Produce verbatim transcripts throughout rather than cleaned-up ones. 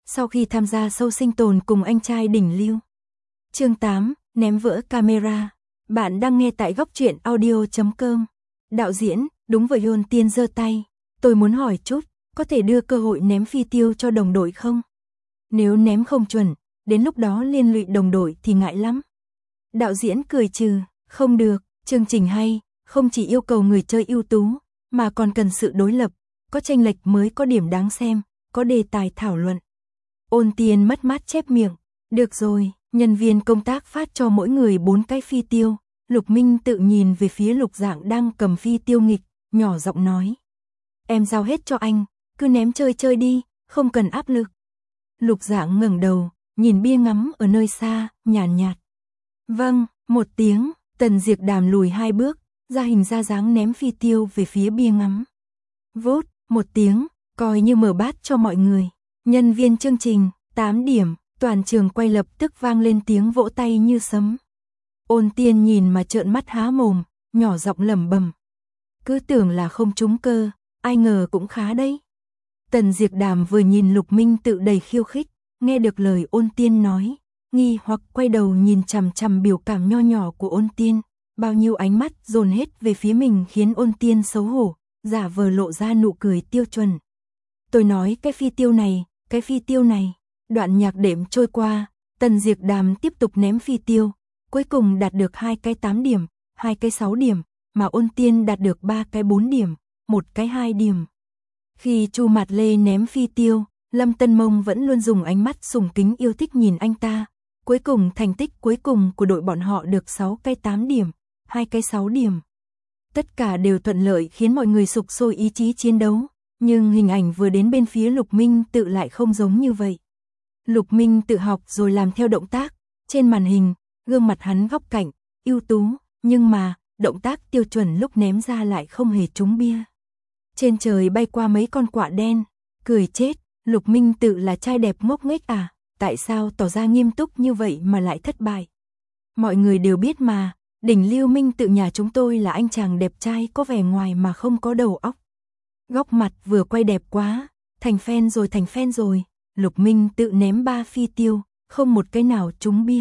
sau khi tham gia show sinh tồn cùng anh trai đỉnh lưu. Chương tám, ném vỡ camera. Bạn đang nghe tại góc truyện audio chấm com. Đạo diễn, đúng vậy. Ôn Tiên giơ tay. Tôi muốn hỏi chút, có thể đưa cơ hội ném phi tiêu cho đồng đội không? Nếu ném không chuẩn, đến lúc đó liên lụy đồng đội thì ngại lắm. Đạo diễn cười trừ, không được, chương trình hay, không chỉ yêu cầu người chơi ưu tú, mà còn cần sự đối lập, có chênh lệch mới có điểm đáng xem, có đề tài thảo luận. Ôn Tiên mất mát chép miệng, được rồi, nhân viên công tác phát cho mỗi người bốn cái phi tiêu. Lục Minh tự nhìn về phía Lục Dạng đang cầm phi tiêu nghịch, nhỏ giọng nói. Em giao hết cho anh, cứ ném chơi chơi đi, không cần áp lực. Lục Dạng ngẩng đầu, nhìn bia ngắm ở nơi xa, nhàn nhạt, nhạt. Vâng, một tiếng, Tần Diệp Đàm lùi hai bước, ra hình ra dáng ném phi tiêu về phía bia ngắm. Vốt, một tiếng, coi như mở bát cho mọi người. Nhân viên chương trình, tám điểm, toàn trường quay lập tức vang lên tiếng vỗ tay như sấm. Ôn Tiên nhìn mà trợn mắt há mồm, nhỏ giọng lẩm bẩm. Cứ tưởng là không trúng cơ, ai ngờ cũng khá đấy. Tần Diệp Đàm vừa nhìn Lục Minh tự đầy khiêu khích, nghe được lời Ôn Tiên nói, nghi hoặc quay đầu nhìn chằm chằm biểu cảm nho nhỏ của Ôn Tiên, bao nhiêu ánh mắt dồn hết về phía mình khiến Ôn Tiên xấu hổ, giả vờ lộ ra nụ cười tiêu chuẩn. Tôi nói cái phi tiêu này, cái phi tiêu này. Đoạn nhạc đệm trôi qua, Tần Diệp Đàm tiếp tục ném phi tiêu, cuối cùng đạt được hai cái tám điểm, hai cái sáu điểm, mà Ôn Tiên đạt được ba cái bốn điểm, một cái hai điểm. Khi Chu Mạt Lê ném phi tiêu, Lâm Tân Mông vẫn luôn dùng ánh mắt sùng kính yêu thích nhìn anh ta. Cuối cùng thành tích cuối cùng của đội bọn họ được sáu cái tám điểm, hai cái sáu điểm. Tất cả đều thuận lợi khiến mọi người sục sôi ý chí chiến đấu, nhưng hình ảnh vừa đến bên phía Lục Minh tự lại không giống như vậy. Lục Minh tự học rồi làm theo động tác, trên màn hình, gương mặt hắn góc cạnh, ưu tú, nhưng mà, động tác tiêu chuẩn lúc ném ra lại không hề trúng bia. Trên trời bay qua mấy con quạ đen, cười chết, Lục Minh tự là trai đẹp ngốc nghếch à, tại sao tỏ ra nghiêm túc như vậy mà lại thất bại. Mọi người đều biết mà, đỉnh lưu Minh tự nhà chúng tôi là anh chàng đẹp trai có vẻ ngoài mà không có đầu óc. Góc mặt vừa quay đẹp quá, thành fan rồi thành fan rồi. Lục Minh tự ném ba phi tiêu, không một cái nào trúng bia.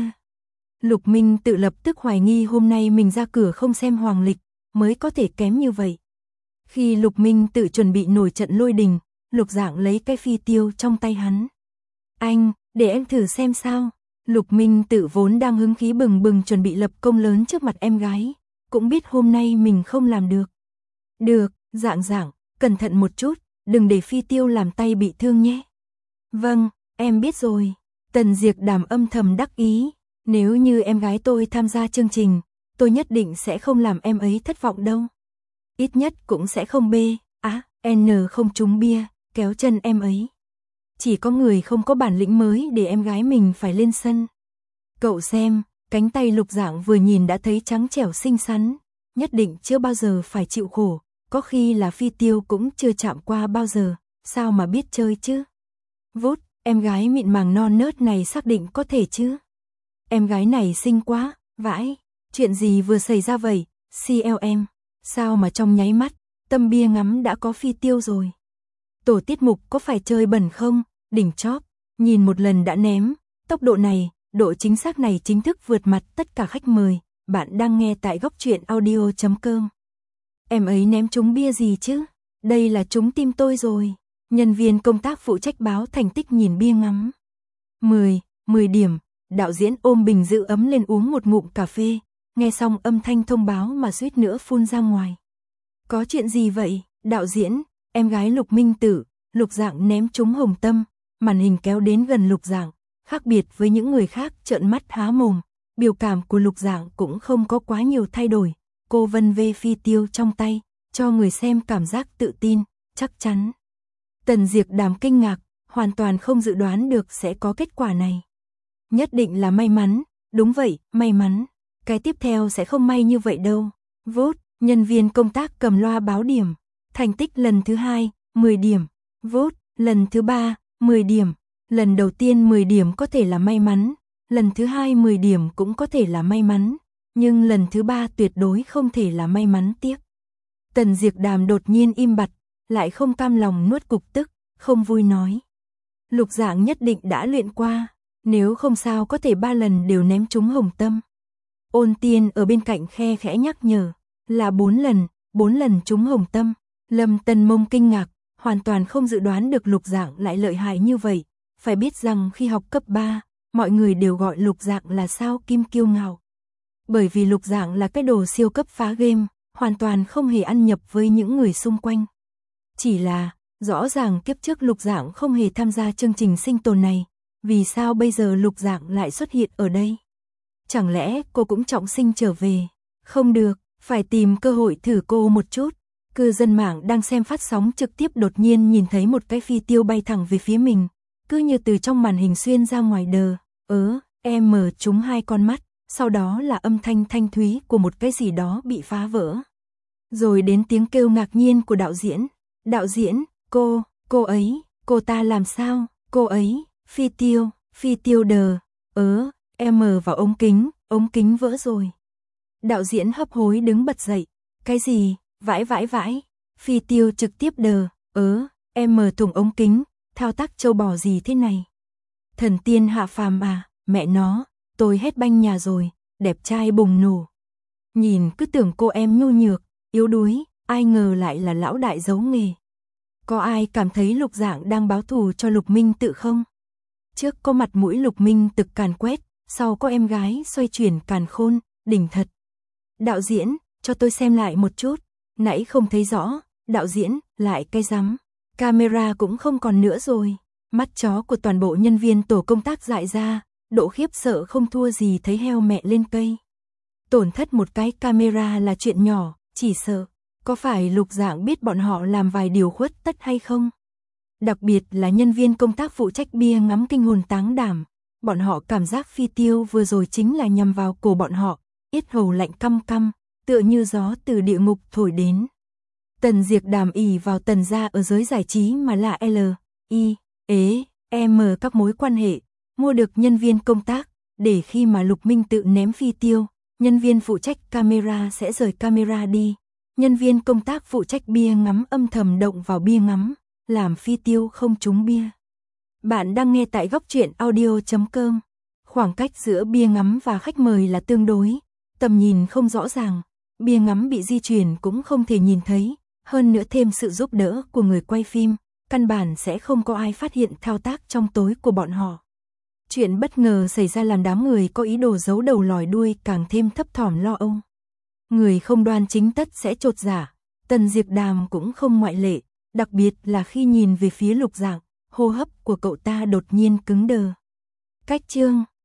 Lục Minh tự lập tức hoài nghi hôm nay mình ra cửa không xem hoàng lịch, mới có thể kém như vậy. Khi Lục Minh tự chuẩn bị nổi trận lôi đình, Lục Dạng lấy cái phi tiêu trong tay hắn. Anh, để em thử xem sao. Lục Minh tự vốn đang hứng khí bừng bừng chuẩn bị lập công lớn trước mặt em gái, cũng biết hôm nay mình không làm được. Được, Dạng Dạng, cẩn thận một chút, đừng để phi tiêu làm tay bị thương nhé. Vâng, em biết rồi. Tần Diệp Đàm âm thầm đắc ý. Nếu như em gái tôi tham gia chương trình, tôi nhất định sẽ không làm em ấy thất vọng đâu. Ít nhất cũng sẽ không bê, á, à, N không trúng bia, kéo chân em ấy. Chỉ có người không có bản lĩnh mới để em gái mình phải lên sân. Cậu xem, cánh tay Lục Dạng vừa nhìn đã thấy trắng trẻo xinh xắn, nhất định chưa bao giờ phải chịu khổ, có khi là phi tiêu cũng chưa chạm qua bao giờ, sao mà biết chơi chứ. Vút, em gái mịn màng non nớt này xác định có thể chứ. Em gái này xinh quá, vãi, chuyện gì vừa xảy ra vậy, xê lờ em, sao mà trong nháy mắt, tâm bia ngắm đã có phi tiêu rồi. Tổ tiết mục có phải chơi bẩn không, đỉnh chóp, nhìn một lần đã ném, tốc độ này, độ chính xác này chính thức vượt mặt tất cả khách mời, bạn đang nghe tại góc truyện audio chấm com. Em ấy ném trúng bia gì chứ, đây là trúng tim tôi rồi. Nhân viên công tác phụ trách báo thành tích nhìn bia ngắm. mười, mười điểm, đạo diễn ôm bình giữ ấm lên uống một ngụm cà phê, nghe xong âm thanh thông báo mà suýt nữa phun ra ngoài. Có chuyện gì vậy, đạo diễn, em gái Lục Minh Tử, Lục Dạng ném trúng hồng tâm, màn hình kéo đến gần Lục Dạng, khác biệt với những người khác trợn mắt há mồm, biểu cảm của Lục Dạng cũng không có quá nhiều thay đổi, cô vân vê phi tiêu trong tay, cho người xem cảm giác tự tin, chắc chắn. Tần Diệp Đàm kinh ngạc, hoàn toàn không dự đoán được sẽ có kết quả này. Nhất định là may mắn, đúng vậy, may mắn. Cái tiếp theo sẽ không may như vậy đâu. Vốt, nhân viên công tác cầm loa báo điểm. Thành tích lần thứ hai, mười điểm. Vốt, lần thứ ba, mười điểm. Lần đầu tiên mười điểm có thể là may mắn. Lần thứ hai mười điểm cũng có thể là may mắn. Nhưng lần thứ ba tuyệt đối không thể là may mắn tiếc. Tần Diệp Đàm đột nhiên im bặt, lại không cam lòng nuốt cục tức, không vui nói. Lục Dạng nhất định đã luyện qua, nếu không sao có thể ba lần đều ném trúng hồng tâm. Ôn Tiên ở bên cạnh khe khẽ nhắc nhở, là bốn lần, bốn lần trúng hồng tâm. Lâm Tân Mông kinh ngạc, hoàn toàn không dự đoán được Lục Dạng lại lợi hại như vậy. Phải biết rằng khi học cấp ba, mọi người đều gọi Lục Dạng là sao kim kiêu ngạo. Bởi vì Lục Dạng là cái đồ siêu cấp phá game, hoàn toàn không hề ăn nhập với những người xung quanh. Chỉ là, rõ ràng kiếp trước Lục Dạng không hề tham gia chương trình sinh tồn này, vì sao bây giờ Lục Dạng lại xuất hiện ở đây? Chẳng lẽ cô cũng trọng sinh trở về? Không được, phải tìm cơ hội thử cô một chút. Cư dân mạng đang xem phát sóng trực tiếp đột nhiên nhìn thấy một cái phi tiêu bay thẳng về phía mình, cứ như từ trong màn hình xuyên ra ngoài đờ, ớ, em mở trúng hai con mắt, sau đó là âm thanh thanh thúy của một cái gì đó bị phá vỡ. Rồi đến tiếng kêu ngạc nhiên của đạo diễn, đạo diễn, cô, cô ấy, cô ta làm sao, cô ấy, phi tiêu, phi tiêu đờ, ớ, em mở vào ống kính, ống kính vỡ rồi. Đạo diễn hấp hối đứng bật dậy, cái gì, vãi vãi vãi, phi tiêu trực tiếp đờ, ớ, em mở thủng ống kính, thao tác châu bò gì thế này. Thần tiên hạ phàm à, mẹ nó, tôi hết banh nhà rồi, đẹp trai bùng nổ. Nhìn cứ tưởng cô em nhu nhược, yếu đuối, ai ngờ lại là lão đại giấu nghề. Có ai cảm thấy Lục Dạng đang báo thù cho Lục Minh Tự không? Trước có mặt mũi Lục Minh Tự càn quét, sau có em gái xoay chuyển càn khôn, đỉnh thật. Đạo diễn, cho tôi xem lại một chút, nãy không thấy rõ, đạo diễn, lại cái rắm. Camera cũng không còn nữa rồi, mắt chó của toàn bộ nhân viên tổ công tác dại ra, độ khiếp sợ không thua gì thấy heo mẹ lên cây. Tổn thất một cái camera là chuyện nhỏ, chỉ sợ, có phải Lục Dạng biết bọn họ làm vài điều khuất tất hay không? Đặc biệt là nhân viên công tác phụ trách bia ngắm kinh hồn táng đảm, bọn họ cảm giác phi tiêu vừa rồi chính là nhằm vào cổ bọn họ, yết hầu lạnh căm căm, tựa như gió từ địa ngục thổi đến. Tần Diệp Đàm ỷ vào Tần gia ở giới giải trí mà là L, I, ế, M các mối quan hệ, mua được nhân viên công tác, để khi mà Lục Minh Tự ném phi tiêu, nhân viên phụ trách camera sẽ rời camera đi, nhân viên công tác phụ trách bia ngắm âm thầm động vào bia ngắm, làm phi tiêu không trúng bia. Bạn đang nghe tại góc truyện audio chấm com. Khoảng cách giữa bia ngắm và khách mời là tương đối, tầm nhìn không rõ ràng, bia ngắm bị di chuyển cũng không thể nhìn thấy, hơn nữa thêm sự giúp đỡ của người quay phim, căn bản sẽ không có ai phát hiện thao tác trong tối của bọn họ. Chuyện bất ngờ xảy ra làm đám người có ý đồ giấu đầu lòi đuôi càng thêm thấp thỏm lo âu. Người không đoan chính tất sẽ chột dạ, Tần Diệp Đàm cũng không ngoại lệ, đặc biệt là khi nhìn về phía Lục Dạng, hô hấp của cậu ta đột nhiên cứng đờ. Cách chương